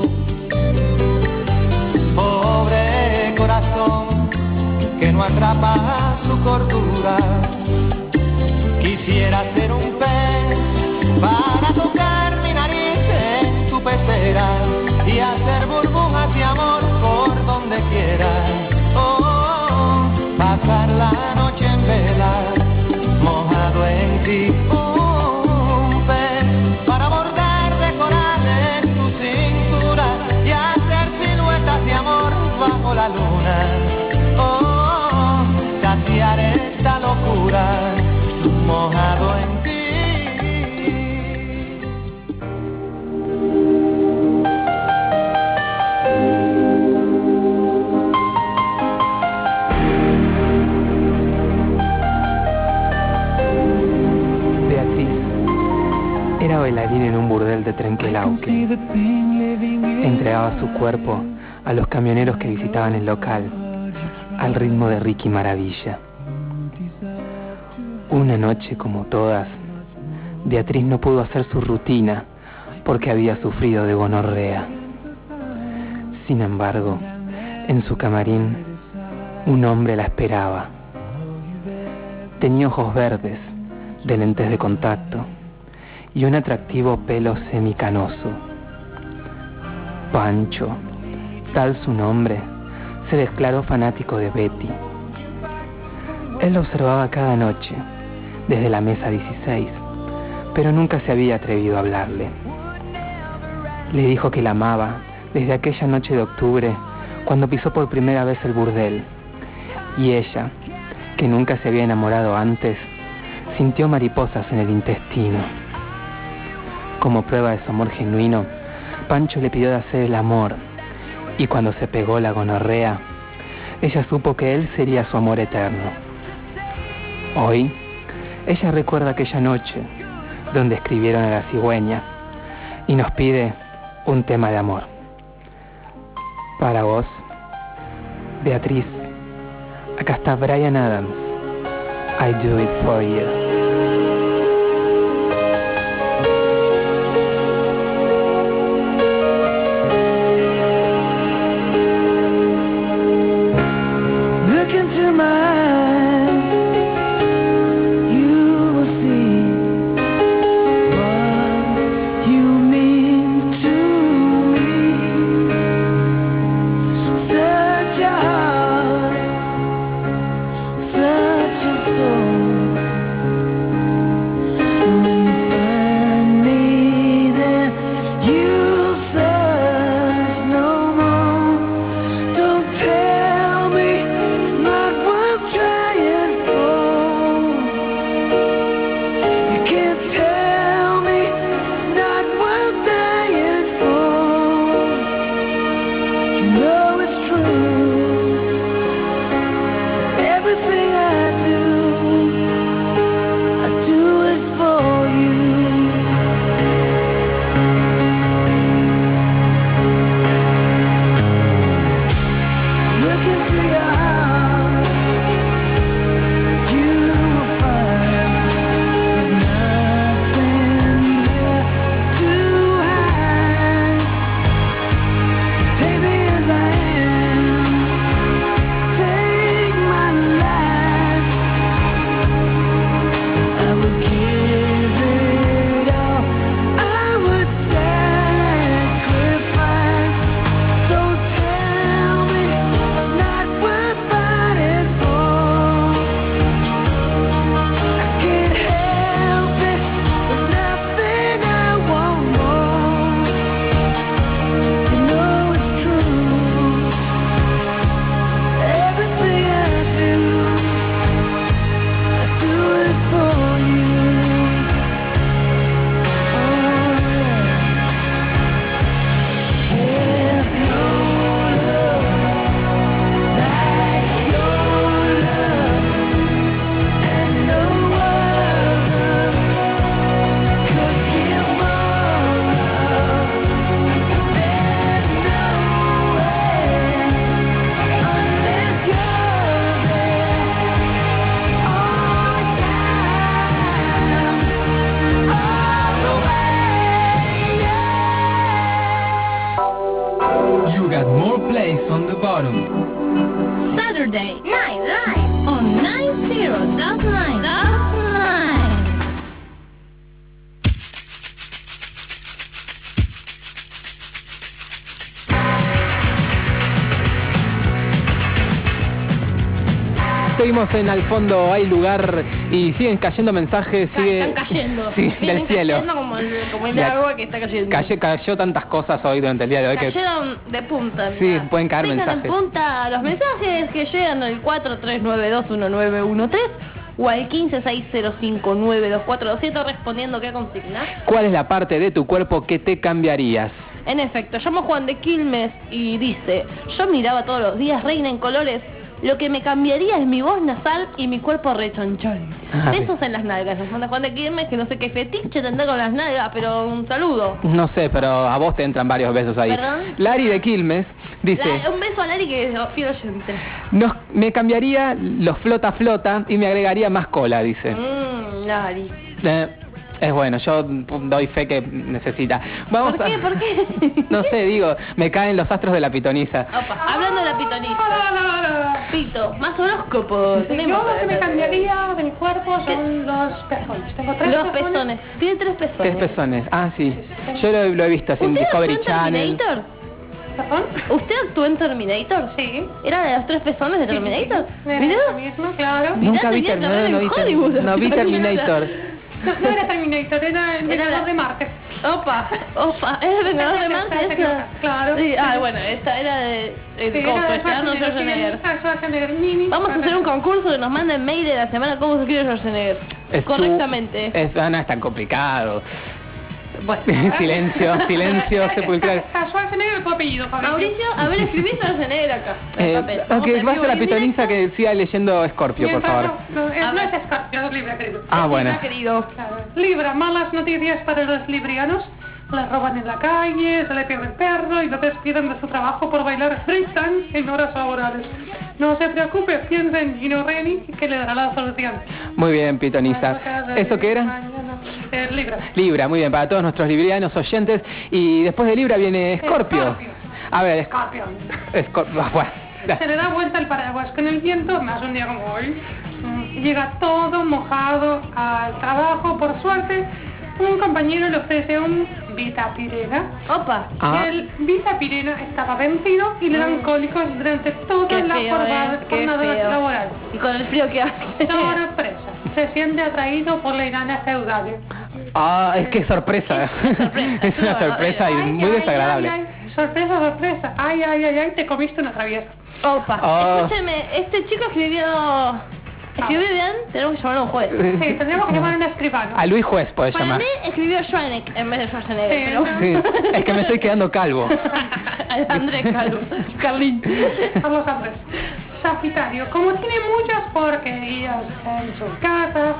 Pobre corazón que no atrapa su cordura. Quisiera ser un pez para tocar mi nariz en tu pecera y hacer burbujas de amor por donde quiera. Oh, pasar la noche en vela, mojado en ti. Un pez para bordar de corales tu cintura y hacer siluetas de amor bajo la luna. Oh, saciar esta locura, mojado en ti. Era bailarín en un burdel de Trenquelauque. Entregaba su cuerpo a los camioneros que visitaban el local, al ritmo de Ricky Maravilla. Una noche como todas, Beatriz no pudo hacer su rutina porque había sufrido de gonorrea. Sin embargo, en su camarín, un hombre la esperaba. Tenía ojos verdes, de lentes de contacto, y un atractivo pelo semicanoso. Pancho, tal su nombre, se declaró fanático de Betty. Él lo observaba cada noche, desde la mesa 16, pero nunca se había atrevido a hablarle. Le dijo que la amaba desde aquella noche de octubre, cuando pisó por primera vez el burdel, y ella, que nunca se había enamorado antes, sintió mariposas en el intestino. Como prueba de su amor genuino, Pancho le pidió de hacer el amor, y cuando se pegó la gonorrea, ella supo que él sería su amor eterno. Hoy, ella recuerda aquella noche donde escribieron a la cigüeña y nos pide un tema de amor. Para vos, Beatriz, acá está Bryan Adams, I Do It For You. Saturday Night Live on 90.9. Seguimos en Al Fondo Hay Lugar y siguen cayendo mensajes, Están cayendo. Sí, Vienen del cielo. cayendo como el agua que está cayendo. Cayó tantas cosas hoy durante el día de hoy Cayeron de punta. Sí, mirá. pueden caer Pican mensajes. en punta los mensajes que llegan al 43921913 o al 1560592427 respondiendo qué consigna. ¿Cuál es la parte de tu cuerpo que te cambiarías? En efecto, llamo Juan de Quilmes y dice: yo miraba todos los días Reina en Colores. Lo que me cambiaría es mi voz nasal y mi cuerpo rechonchón. Besos en las nalgas. Nos manda Juan de Quilmes, que no sé qué fetiche tendrá con las nalgas, pero un saludo. No sé, pero a vos te entran varios besos ahí. ¿Perdón? Lari de Quilmes dice: Un beso a Lari, que es fiel oyente. me cambiaría los flota flota y me agregaría más cola, dice. Lari. Es bueno, yo doy fe que necesita. Vamos ¿Por qué? ¿Por qué? No sé, digo, me caen los astros de la pitoniza. Opa, hablando de la pitonisa. Pito, más horóscopo. Yo lo que me cambiaría de mi cuerpo son los pezones. Tengo 3 Los pezones. Tiene 3 pezones. 3 pezones. Ah, sí. Yo lo he visto así en ¿Usted Discovery actuó en Channel. Terminator? ¿Perdón? ¿Usted actuó en Terminator? Sí. ¿Era de los 3 pezones de Terminator? Era Mirá. eso mismo, claro. Nunca vi tenía Terminator, carrera en Hollywood, no vi Terminator. No era Terminator, era el Era Vengador la- de Marte. Opa, ¿era el Vengador de Marte Está esta? equivocado, claro. Sí, bueno, esta era de el Sí, coso, era este Arnold Schwarzenegger. Schwarzenegger. Mini. Vamos a hacer un concurso que nos manden mail de la semana cómo se escribe Schwarzenegger. Correctamente. No es tan complicado. Bueno. silencio sepulcral. Está Schwarzenegger tu apellido, Fabricio. Mauricio, a ver, escribí Schwarzenegger acá. En el papel. Vamos Ok, en va a vivo ser la y en pitonisa directo. que siga leyendo Scorpio, por Mientras favor. No A es ver. Scorpio, es Libra, querido. Ah, bueno. Está, querido. Claro. Libra, malas noticias para los librianos. La roban en la calle, se le pierde el perro y lo despiden de su trabajo por bailar breakdance en horas laborales. No se preocupe, piensa en Gino Reni, que le dará la solución. Muy bien, pitonisa. ¿Eso qué era? Libra. Libra, muy bien, para todos nuestros librianos oyentes. Y después de Libra viene Scorpio. Escorpio. A ver, Escorpión. Scorpio. Bueno. Se le da vuelta el paraguas con el viento, más un día como hoy. Llega todo mojado al trabajo, por suerte. Un compañero le ofrece un Vitapirena. Opa. Ah. El Vitapirena estaba vencido y le dan cólicos durante toda Qué la feo, qué jornada feo. laboral. Y con el frío que hace. Sorpresa. Se siente atraído por la enana feudal. Ah, es que es sorpresa. Es una sorpresa y muy desagradable. Ay, sorpresa, sorpresa. Ay, te comiste una traviesa. Opa. Oh. Escúcheme, este chico escribió bien, tenemos que llamarlo a un juez. Sí, tendríamos que llamar a un escribano. A Luis Juez podés Para llamar. mí escribió Schwarzenegger en vez de Schwarzenegger, Sí, pero Sí, es que me estoy quedando calvo. Andrés Carlín. Carlos Andrés. Sagitario, como tiene muchas porquerías en su casa,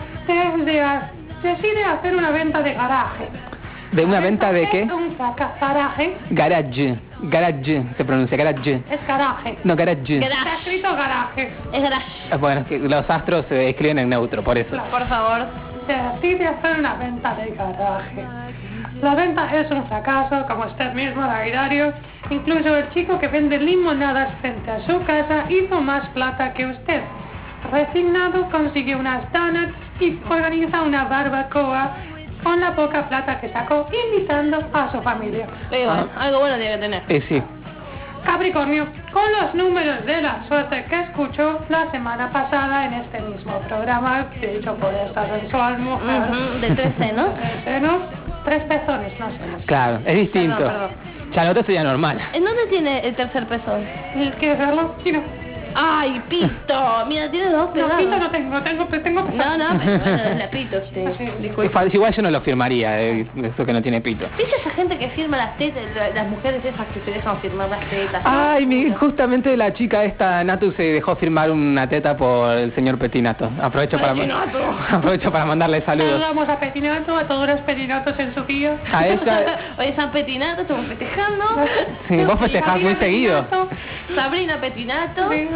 decide hacer una venta de garaje. ¿De una venta de qué? Es un garaje, Garage se pronuncia, garage. es garaje. No, garage. Está Garage. escrito garaje. Es garage. Bueno, que los astros se escriben en neutro, por eso. Por favor. Decide hacer una venta de garaje. La venta es un fracaso, como usted mismo, Davidario. Incluso el chico que vende limonadas frente a su casa hizo más plata que usted. Resignado, consigue unas donuts y organiza una barbacoa con la poca plata que sacó, invitando a su familia. Bueno, algo bueno tiene que tener. Sí. Capricornio, con los números de la suerte que escuchó la semana pasada en este mismo programa, dicho por esta sensual mujer. De 3 senos. 3 senos, 3 pezones, no senos. Claro, es distinto. Perdón. Ya lo otro sería normal. ¿En dónde tiene el tercer pezón? ¿Quieres verlo? Chino. ¡Ay, pito! Mira, tiene 2 No, pegados. pito no tengo pezón. No, pero bueno, es la pito. Sí. Disculpa. Igual yo no lo firmaría, eso que no tiene pito. ¿Viste esa gente que firma las tetas, las mujeres esas que se dejan firmar las tetas? Ay, justamente la chica esta, Natu, se dejó firmar una teta por el señor Petinato. Aprovecho para mandarle saludos. Saludamos a Petinato, a todos los petinatos en su día. A ella, Hoy San Petinato, estamos festejando. sí, vos festejás muy seguido. Petinato, Sabrina Petinato. sí,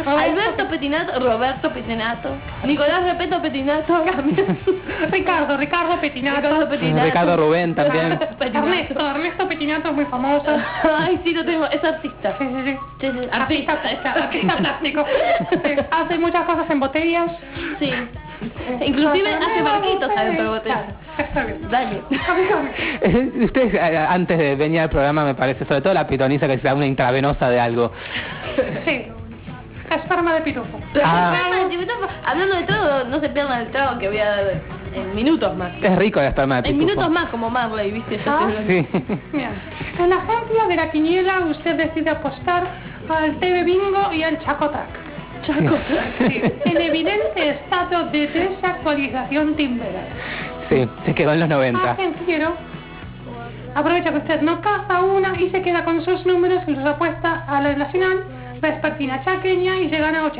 Alberto Petinato, Roberto Petinato, Nicolás Repeto Petinato, Ricardo Petinato. Ricardo Petinato. Ricardo Rubén también. Petinato. Ernesto Petinato es muy famoso. Ay, sí, lo tengo, es artista. Sí. Sí, artista. Artista plástico. Sí, hace muchas cosas en botellas. Sí. Inclusive hace barquitos adentro de botellas. Está bien. Dale. Ustedes antes de venir al programa me parece, sobre todo la pitoniza, que se da una intravenosa de algo. Sí. Esperma de pitufo. Ah. Hablando de trago, no se pierdan el trago que voy a dar en minutos más. Es rico el esperma de En pitufo. minutos más, como Marley, ¿viste? Yo Ah. estoy- Sí. Bien. En la agencia de la quiniela usted decide apostar al TV Bingo y al Chacotac. Chaco. Sí, en evidente estado de desactualización timbera. Sí, se quedó en los 90. Agenciero, aprovecha que usted no caza una y se queda con sus números y los apuesta a la nacional vespertina chaqueña y se gana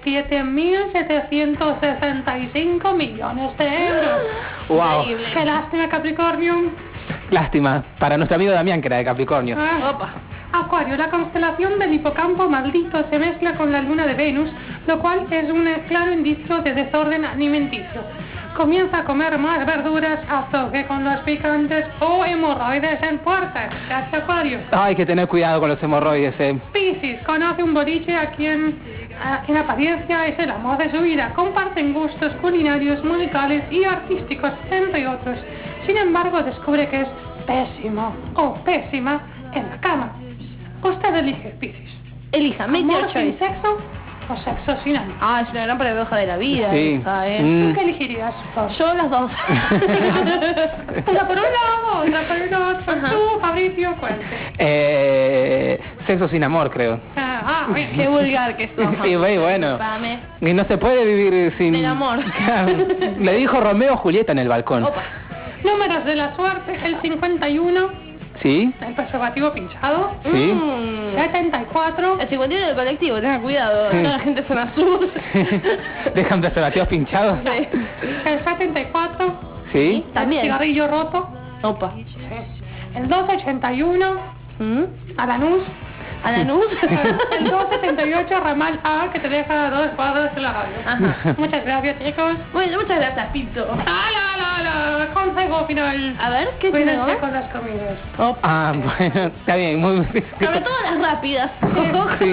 87.765 millones de euros. Wow. Increíble. Qué lástima, Capricornio. Lástima. Para nuestro amigo Damián, que era de Capricornio. Ah. Opa. Acuario, la constelación del hipocampo maldito se mezcla con la luna de Venus, lo cual es un claro indicio de desorden alimenticio. Comienza a comer más verduras a toque con los picantes o hemorroides en puerta. Gracias, Acuario. Hay que tener cuidado con los hemorroides, Piscis, conoce un boliche a quien en apariencia es el amor de su vida. Comparten gustos culinarios, musicales y artísticos, entre otros. Sin embargo, descubre que es pésimo o pésima en la cama. Usted elige, Piscis. Elija, make your ¿Amor sin choice. sexo o sexo sin amor? Ah, es una gran paradoja de la vida Sí. esa, ¿eh? ¿Tú qué elegirías, Flor? Yo las dos. Una por un lado, otra por el otro. Tú, Fabricio, cuente. Sexo sin amor, creo. Bien. Qué vulgar que sos. Sí, bueno. Disculpame. Y no se puede vivir sin... Del amor. Claro. Le dijo Romeo a Julieta en el balcón. Opa. Números de la suerte, el 51, ¿Sí? el preservativo pinchado. ¿Sí? 74, El 51 del colectivo, tenga cuidado. Toda la gente zona sur. ¿Dejan preservativos pinchados? Sí. el 74, ¿Sí? el También. cigarrillo roto. Opa. El 281, ¿Mm? a Lanús. ¿A la luz? El 278, ramal A, que te deja a 2 cuadras de la radio. Ajá. Muchas gracias, chicos. Bueno, muchas gracias, Pinto. Consejo final. A ver, ¿qué Cuídense tenemos? con las comidas. Ah, bueno, está bien. Muy... Sobre todo las rápidas. Sí.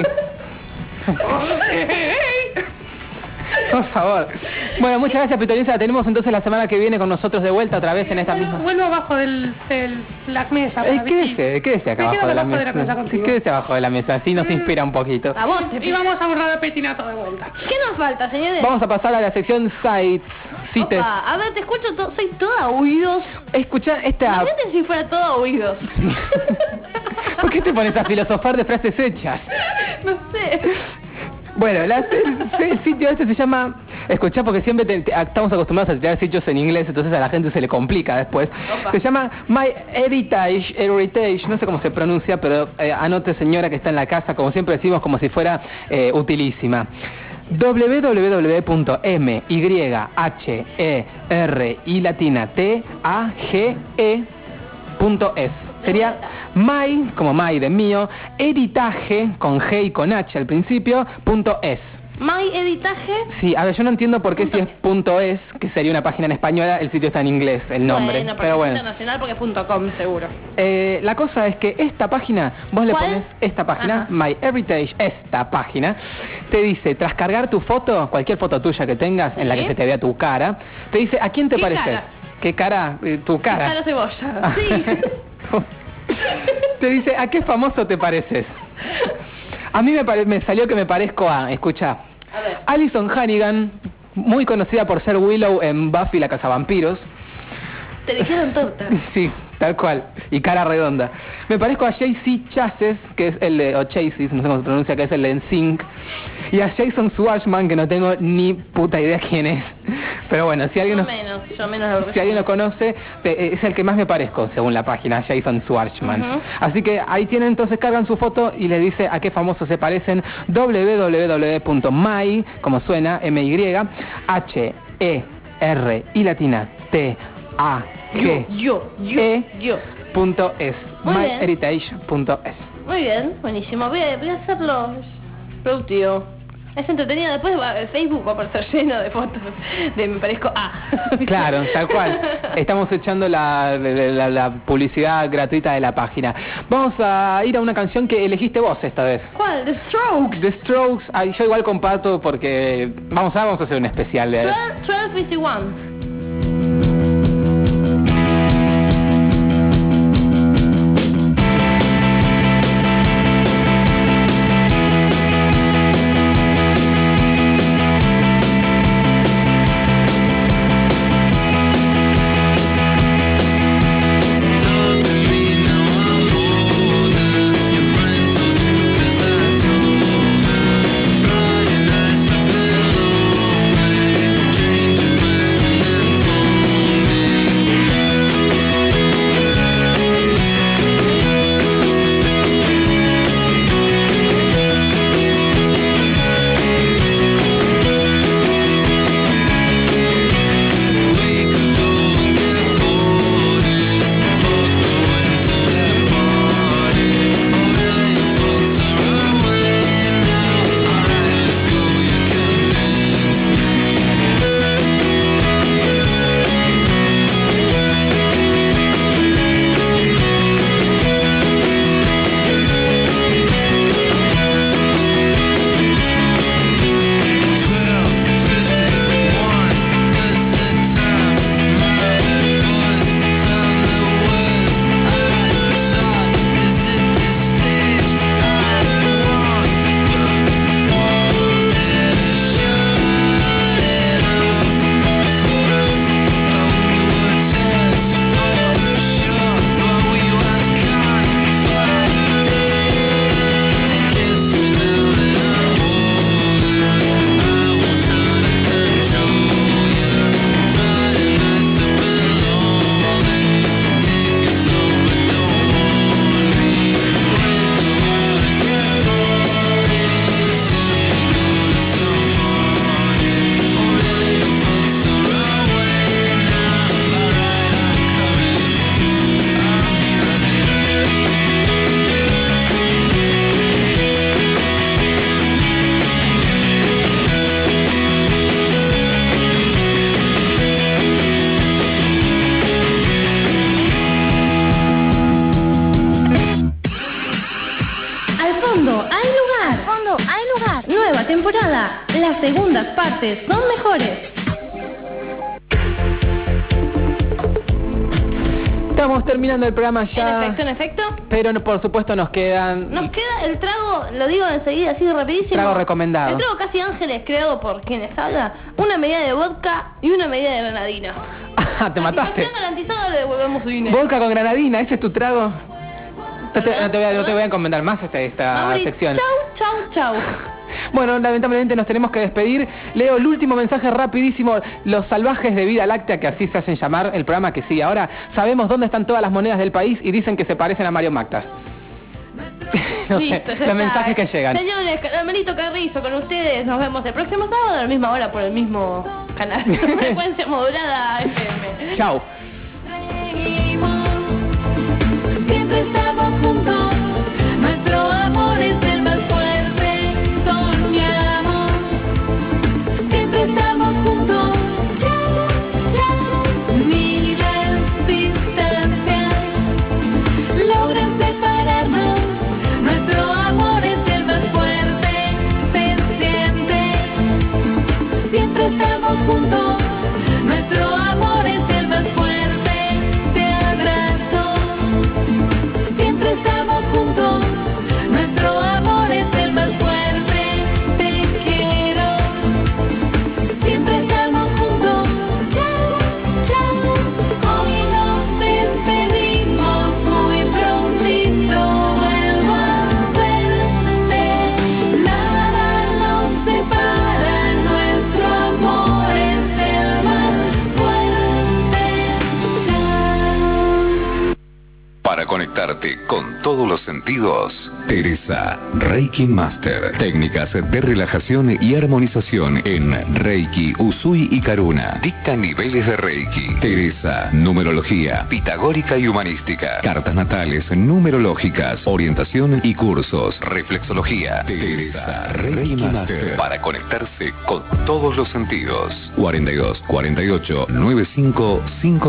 Por favor. Bueno, muchas gracias, Pitoniza. La tenemos entonces la semana que viene con nosotros de vuelta otra vez en esta misma... Vuelvo abajo de la mesa. para Quédese acá Me abajo quedo de la debajo de la mesa. mesa contigo. Quédese abajo de la mesa, así nos inspira un poquito. A vos Y te... vamos a borrar a Petinato de vuelta. ¿Qué nos falta, señores? Vamos a pasar a la sección Sites. Cites. Opa, a ver, te escucho, soy toda oídos. Escucha esta... Imagínate si fuera toda oídos. ¿Por qué te pones a filosofar de frases hechas? No sé. Bueno, el sitio este se llama... Escuchá, porque siempre estamos acostumbrados a tirar sitios en inglés, entonces a la gente se le complica después. Opa. Se llama My Heritage, no sé cómo se pronuncia, pero anote, señora, que está en la casa, como siempre decimos, como si fuera utilísima. www.myheritage.es. Sería my, como my de mío, heritage, con G y con H al principio, .es. My editaje. Sí, a ver, yo no entiendo por qué si es .es, que sería una página en española, el sitio está en inglés, el nombre. Bueno, pero bueno. internacional porque es .com seguro. La cosa es que esta página, vos le ¿Cuál? pones esta página, Ajá. My Heritage, esta página, te dice, tras cargar tu foto, cualquier foto tuya que tengas en la que Sí. se te vea tu cara, te dice, ¿a quién te ¿Qué pareces? cara? ¿Qué cara? Tu cara. Cara cebolla. Sí. Te dice, ¿a qué famoso te pareces? A mí me salió que me parezco a, escucha, A ver. Alison Hannigan, muy conocida por ser Willow en Buffy la Cazavampiros. Te dijeron torta. Sí, tal cual. Y cara redonda. Me parezco a JC Chasez, que es el de, o Chases, no sé cómo se pronuncia, que es el de NSYNC. Y a Jason Schwartzman, que no tengo ni puta idea quién es. Pero bueno, si alguien, Yo menos si alguien lo conoce, es el que más me parezco, según la página, Jason Schwartzman. Así que ahí tienen, entonces cargan su foto y le dice a qué famosos se parecen. www.my, como suena, M-Y, H-E-R y latina, T-A-G. Yo. .es. Muy bien. myheritage.es. Muy bien, buenísimo. Voy a hacerlo productivo. Es entretenido. Después el Facebook va a aparecer lleno de fotos de me parezco a. Claro, tal cual. Estamos echando la publicidad gratuita de la página. Vamos a ir a una canción que elegiste vos esta vez. ¿Cuál? The Strokes. The Strokes. Ay, yo igual comparto porque vamos a hacer un especial de 1251. Temporada. Las segundas partes son mejores. Estamos terminando el programa ya. En efecto. Pero por supuesto nos quedan... Nos queda el trago, lo digo enseguida así rapidísimo. Trago recomendado. El trago Casi Ángeles, creado por quienes habla, una medida de vodka y una medida de granadina. Te mataste. Garantizado, le devolvemos su dinero. Vodka con granadina, ¿ese es tu trago? No te voy a encomendar más esta Mauri, sección. Chau. Bueno, lamentablemente nos tenemos que despedir. Leo el último mensaje rapidísimo. Los salvajes de Vida Láctea, que así se hacen llamar, el programa que sigue ahora, sabemos dónde están todas las monedas del país y dicen que se parecen a Mario Macta. No Listo, sé, los mensajes que llegan. Señores, Carmelito Carrizo con ustedes. Nos vemos el próximo sábado a la misma hora por el mismo canal. Frecuencia modulada FM. Chau. Siempre estamos juntos, nuestro amor es el más fuerte, soñamos, siempre estamos juntos, miles distancias logran separarnos, nuestro amor es el más fuerte, se siente, siempre estamos juntos, nuestro amor es el más fuerte, te abrazo. Siempre estamos juntos, nuestro amor es el más fuerte, te quiero. Siempre estamos juntos, hoy nos despedimos, muy prontito vuelvo a verte. Nada nos separa, nuestro amor es el conectarte con todos los sentidos. Teresa, Reiki Master. Técnicas de relajación y armonización en Reiki, Usui y Karuna. Dicta niveles de Reiki. Teresa, numerología, pitagórica y humanística. Cartas natales, numerológicas, orientación y cursos. Reflexología. Teresa, Reiki Master. Para conectarse con todos los sentidos. 42 48 95 5